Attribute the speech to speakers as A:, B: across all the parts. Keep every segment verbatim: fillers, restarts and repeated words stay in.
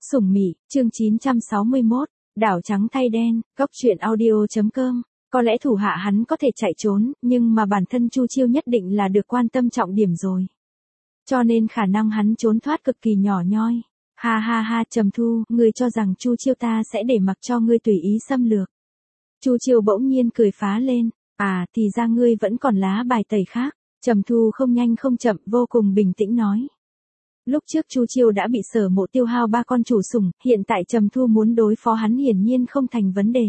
A: Sủng Mị, chương chín trăm sáu mươi mốt, đảo trắng thay đen, góc truyện audio chấm com. Có lẽ thủ hạ hắn có thể chạy trốn, nhưng mà bản thân Chu Chiêu nhất định là được quan tâm trọng điểm rồi. Cho nên khả năng hắn trốn thoát cực kỳ nhỏ nhoi. Ha ha ha, Trầm Thu, ngươi cho rằng Chu Chiêu ta sẽ để mặc cho ngươi tùy ý xâm lược. Chu Chiêu bỗng nhiên cười phá lên, à thì ra ngươi vẫn còn lá bài tẩy khác. Trầm Thu không nhanh không chậm, vô cùng bình tĩnh nói. Lúc trước Chu Chiêu đã bị Sở Mộ tiêu hao ba con chủ sủng, hiện tại Trầm Thu muốn đối phó hắn hiển nhiên không thành vấn đề.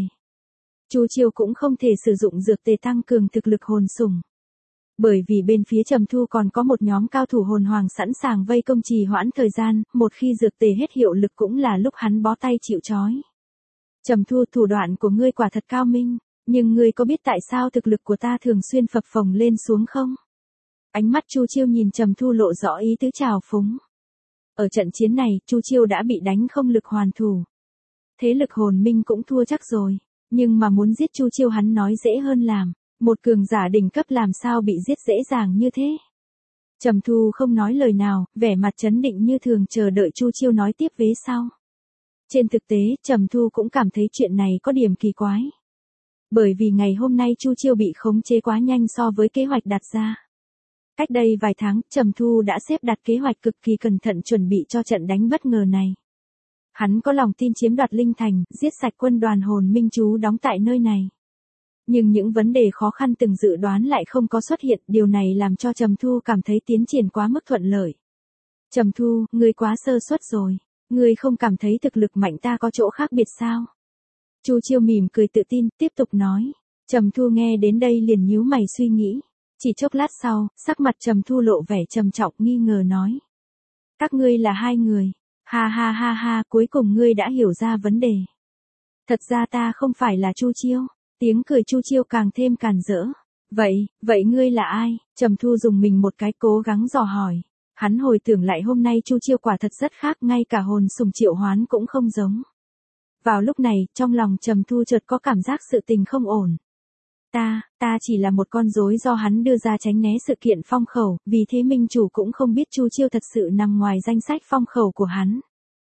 A: Chu Chiêu cũng không thể sử dụng dược tề tăng cường thực lực hồn sủng. Bởi vì bên phía Trầm Thu còn có một nhóm cao thủ hồn hoàng sẵn sàng vây công trì hoãn thời gian, một khi dược tề hết hiệu lực cũng là lúc hắn bó tay chịu trói. Trầm Thu, thủ đoạn của ngươi quả thật cao minh, nhưng ngươi có biết tại sao thực lực của ta thường xuyên phập phồng lên xuống không? Ánh mắt Chu Chiêu nhìn Trầm Thu lộ rõ ý tứ trào phúng. Ở trận chiến này, Chu Chiêu đã bị đánh không lực hoàn thủ. Thế lực hồn minh cũng thua chắc rồi, nhưng mà muốn giết Chu Chiêu hắn nói dễ hơn làm, một cường giả đỉnh cấp làm sao bị giết dễ dàng như thế. Trầm Thu không nói lời nào, vẻ mặt trấn định như thường chờ đợi Chu Chiêu nói tiếp vế sau. Trên thực tế, Trầm Thu cũng cảm thấy chuyện này có điểm kỳ quái. Bởi vì ngày hôm nay Chu Chiêu bị khống chế quá nhanh so với kế hoạch đặt ra. Cách đây vài tháng, Trầm Thu đã xếp đặt kế hoạch cực kỳ cẩn thận chuẩn bị cho trận đánh bất ngờ này. Hắn có lòng tin chiếm đoạt Linh Thành, giết sạch quân đoàn hồn minh trú đóng tại nơi này. Nhưng những vấn đề khó khăn từng dự đoán lại không có xuất hiện, điều này làm cho Trầm Thu cảm thấy tiến triển quá mức thuận lợi. Trầm Thu, ngươi quá sơ suất rồi, ngươi không cảm thấy thực lực mạnh ta có chỗ khác biệt sao? Chu Chiêu mỉm cười tự tin, tiếp tục nói. Trầm Thu nghe đến đây liền nhíu mày suy nghĩ. Chỉ chốc lát sau, sắc mặt Trầm Thu lộ vẻ trầm trọng nghi ngờ nói. Các ngươi là hai người. Ha ha ha ha, cuối cùng ngươi đã hiểu ra vấn đề. Thật ra ta không phải là Chu Chiêu. Tiếng cười Chu Chiêu càng thêm càn rỡ. Vậy, vậy ngươi là ai? Trầm Thu dùng mình một cái cố gắng dò hỏi. Hắn hồi tưởng lại hôm nay Chu Chiêu quả thật rất khác, ngay cả hồn sủng triệu hoán cũng không giống. Vào lúc này, trong lòng Trầm Thu chợt có cảm giác sự tình không ổn. Ta, ta chỉ là một con rối do hắn đưa ra tránh né sự kiện phong khẩu, vì thế minh chủ cũng không biết Chu Chiêu thật sự nằm ngoài danh sách phong khẩu của hắn.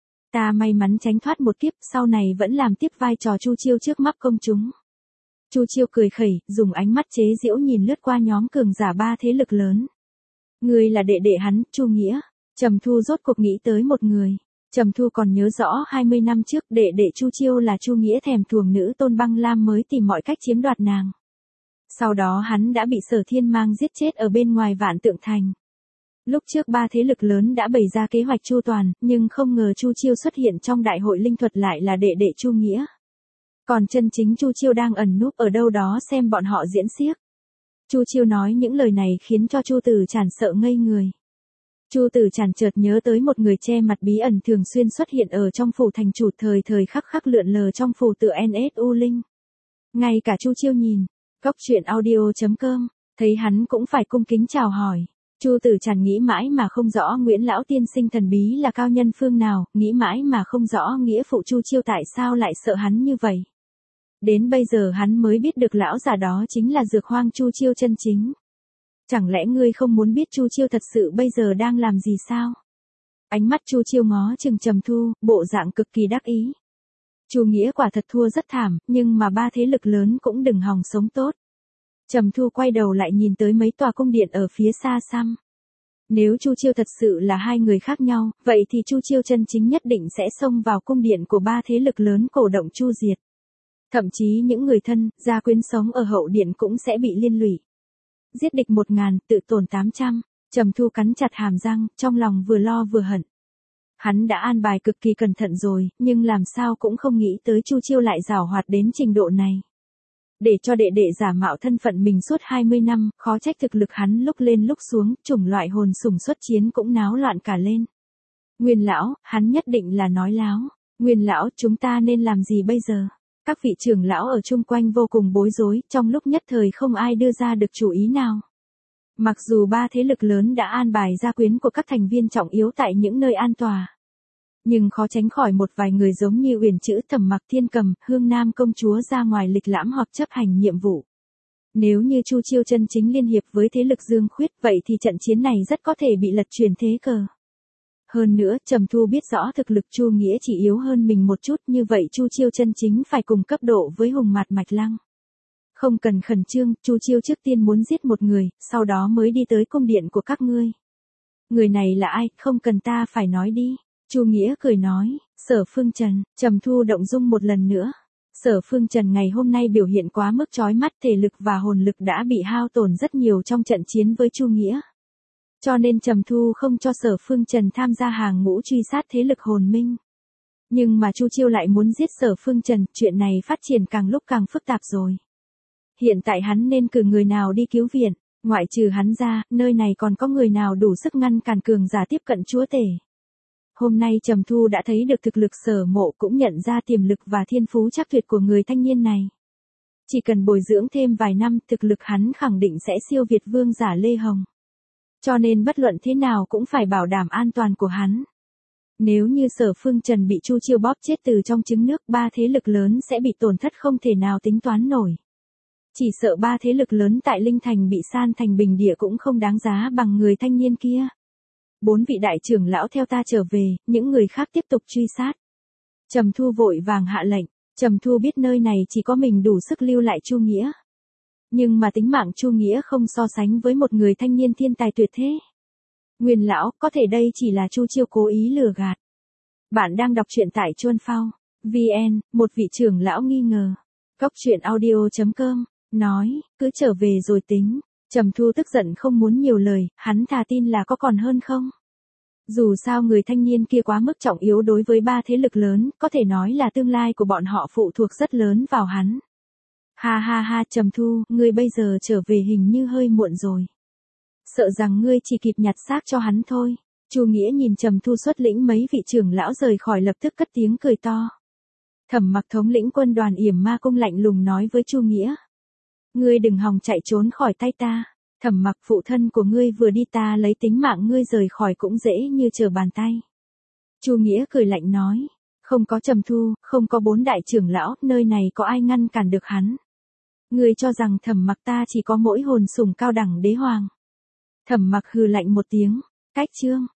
A: Ta may mắn tránh thoát một kiếp, sau này vẫn làm tiếp vai trò Chu Chiêu trước mắt công chúng. Chu Chiêu cười khẩy, dùng ánh mắt chế giễu nhìn lướt qua nhóm cường giả ba thế lực lớn. Người là đệ đệ hắn, Chu Nghĩa. Trầm Thu rốt cuộc nghĩ tới một người. Trầm Thu còn nhớ rõ hai mươi năm trước đệ đệ Chu Chiêu là Chu Nghĩa thèm thuồng nữ Tôn Băng Lam mới tìm mọi cách chiếm đoạt nàng. Sau đó hắn đã bị Sở Thiên mang giết chết ở bên ngoài Vạn Tượng Thành. Lúc trước ba thế lực lớn đã bày ra kế hoạch chu toàn, nhưng không ngờ Chu Chiêu xuất hiện trong đại hội linh thuật lại là đệ đệ Chu Nghĩa. Còn chân chính Chu Chiêu đang ẩn núp ở đâu đó xem bọn họ diễn xiếc. Chu Chiêu nói những lời này khiến cho Chu Tử Tràn sợ ngây người. Chu Tử Tràn chợt nhớ tới một người che mặt bí ẩn thường xuyên xuất hiện ở trong phủ thành chủ, thời thời khắc khắc lượn lờ trong phủ tựa en ét u Linh. Ngay cả Chu Chiêu nhìn, góc truyện audio chấm com, thấy hắn cũng phải cung kính chào hỏi. Chu Tử Tràn nghĩ mãi mà không rõ Nguyễn lão tiên sinh thần bí là cao nhân phương nào, nghĩ mãi mà không rõ nghĩa phụ Chu Chiêu tại sao lại sợ hắn như vậy. Đến bây giờ hắn mới biết được lão già đó chính là Dược Hoang Chu Chiêu chân chính. Chẳng lẽ ngươi không muốn biết Chu Chiêu thật sự bây giờ đang làm gì sao? Ánh mắt Chu Chiêu ngó chừng Trầm Thu, bộ dạng cực kỳ đắc ý. Chu Nghĩa quả thật thua rất thảm, nhưng mà ba thế lực lớn cũng đừng hòng sống tốt. Trầm Thu quay đầu lại nhìn tới mấy tòa cung điện ở phía xa xăm. Nếu Chu Chiêu thật sự là hai người khác nhau, vậy thì Chu Chiêu chân chính nhất định sẽ xông vào cung điện của ba thế lực lớn cổ động chu diệt. Thậm chí những người thân, gia quyến sống ở hậu điện cũng sẽ bị liên lụy. Giết địch một ngàn, tự tổn tám trăm. Trầm Thu cắn chặt hàm răng, trong lòng vừa lo vừa hận. Hắn đã an bài cực kỳ cẩn thận rồi, nhưng làm sao cũng không nghĩ tới Chu Chiêu lại giảo hoạt đến trình độ này. Để cho đệ đệ giả mạo thân phận mình suốt hai mươi năm, khó trách thực lực hắn lúc lên lúc xuống, chủng loại hồn sủng xuất chiến cũng náo loạn cả lên. Nguyên lão, hắn nhất định là nói láo. Nguyên lão, chúng ta nên làm gì bây giờ? Các vị trưởng lão ở chung quanh vô cùng bối rối, trong lúc nhất thời không ai đưa ra được chủ ý nào. Mặc dù ba thế lực lớn đã an bài gia quyến của các thành viên trọng yếu tại những nơi an tòa, nhưng khó tránh khỏi một vài người giống như Uyển Chữ, Thẩm Mặc Thiên Cầm, Hương Nam công chúa ra ngoài lịch lãm hoặc chấp hành nhiệm vụ. Nếu như Chu Chiêu chân chính liên hiệp với thế lực Dương Khuyết, vậy thì trận chiến này rất có thể bị lật truyền thế cờ. Hơn nữa, Trầm Thu biết rõ thực lực Chu Nghĩa chỉ yếu hơn mình một chút, như vậy Chu Chiêu chân chính phải cùng cấp độ với Hùng Mạt Mạch Lăng. Không cần khẩn trương, Chu Chiêu trước tiên muốn giết một người, sau đó mới đi tới cung điện của các ngươi. Người này là ai, không cần ta phải nói đi. Chu Nghĩa cười nói, Sở Phương Trần. Trầm Thu động dung một lần nữa. Sở Phương Trần ngày hôm nay biểu hiện quá mức chói mắt, thể lực và hồn lực đã bị hao tổn rất nhiều trong trận chiến với Chu Nghĩa. Cho nên Trầm Thu không cho Sở Phương Trần tham gia hàng ngũ truy sát thế lực hồn minh. Nhưng mà Chu Chiêu lại muốn giết Sở Phương Trần, chuyện này phát triển càng lúc càng phức tạp rồi. Hiện tại hắn nên cử người nào đi cứu viện, ngoại trừ hắn ra, nơi này còn có người nào đủ sức ngăn cản cường giả tiếp cận chúa tể. Hôm nay Trầm Thu đã thấy được thực lực Sở Mộ, cũng nhận ra tiềm lực và thiên phú chắc tuyệt của người thanh niên này. Chỉ cần bồi dưỡng thêm vài năm, thực lực hắn khẳng định sẽ siêu việt vương giả Lê Hồng. Cho nên bất luận thế nào cũng phải bảo đảm an toàn của hắn. Nếu như Sở Phương Trần bị Chu Chiêu bóp chết từ trong trứng nước, ba thế lực lớn sẽ bị tổn thất không thể nào tính toán nổi. Chỉ sợ ba thế lực lớn tại Linh Thành bị san thành bình địa cũng không đáng giá bằng người thanh niên kia. Bốn vị đại trưởng lão theo ta trở về, những người khác tiếp tục truy sát. Trầm Thu vội vàng hạ lệnh. Trầm Thu biết nơi này chỉ có mình đủ sức lưu lại Chu Nghĩa. Nhưng mà tính mạng Chu Nghĩa không so sánh với một người thanh niên thiên tài tuyệt thế. Nguyên lão, có thể đây chỉ là Chu Chiêu cố ý lừa gạt. Bạn đang đọc truyện tại Chuan Phao vê en, một vị trưởng lão nghi ngờ. Góc truyện audio chấm com nói, cứ trở về rồi tính. Trầm Thu tức giận không muốn nhiều lời, hắn thà tin là có còn hơn không. Dù sao người thanh niên kia quá mức trọng yếu đối với ba thế lực lớn, có thể nói là tương lai của bọn họ phụ thuộc rất lớn vào hắn. Ha ha ha, Trầm Thu, ngươi bây giờ trở về hình như hơi muộn rồi. Sợ rằng ngươi chỉ kịp nhặt xác cho hắn thôi. Chu Nghĩa nhìn Trầm Thu xuất lĩnh mấy vị trưởng lão rời khỏi, lập tức cất tiếng cười to. Thẩm Mặc thống lĩnh quân đoàn Yểm Ma Cung lạnh lùng nói với Chu Nghĩa. Ngươi đừng hòng chạy trốn khỏi tay ta. Thẩm Mặc, phụ thân của ngươi vừa đi, ta lấy tính mạng ngươi rời khỏi cũng dễ như trở bàn tay. Chu Nghĩa cười lạnh nói. Không có Trầm Thu, không có bốn đại trưởng lão, nơi này có ai ngăn cản được hắn. Ngươi cho rằng Thẩm Mặc ta chỉ có mỗi hồn sủng cao đẳng đế hoàng. Thẩm Mặc hừ lạnh một tiếng. Cách chương.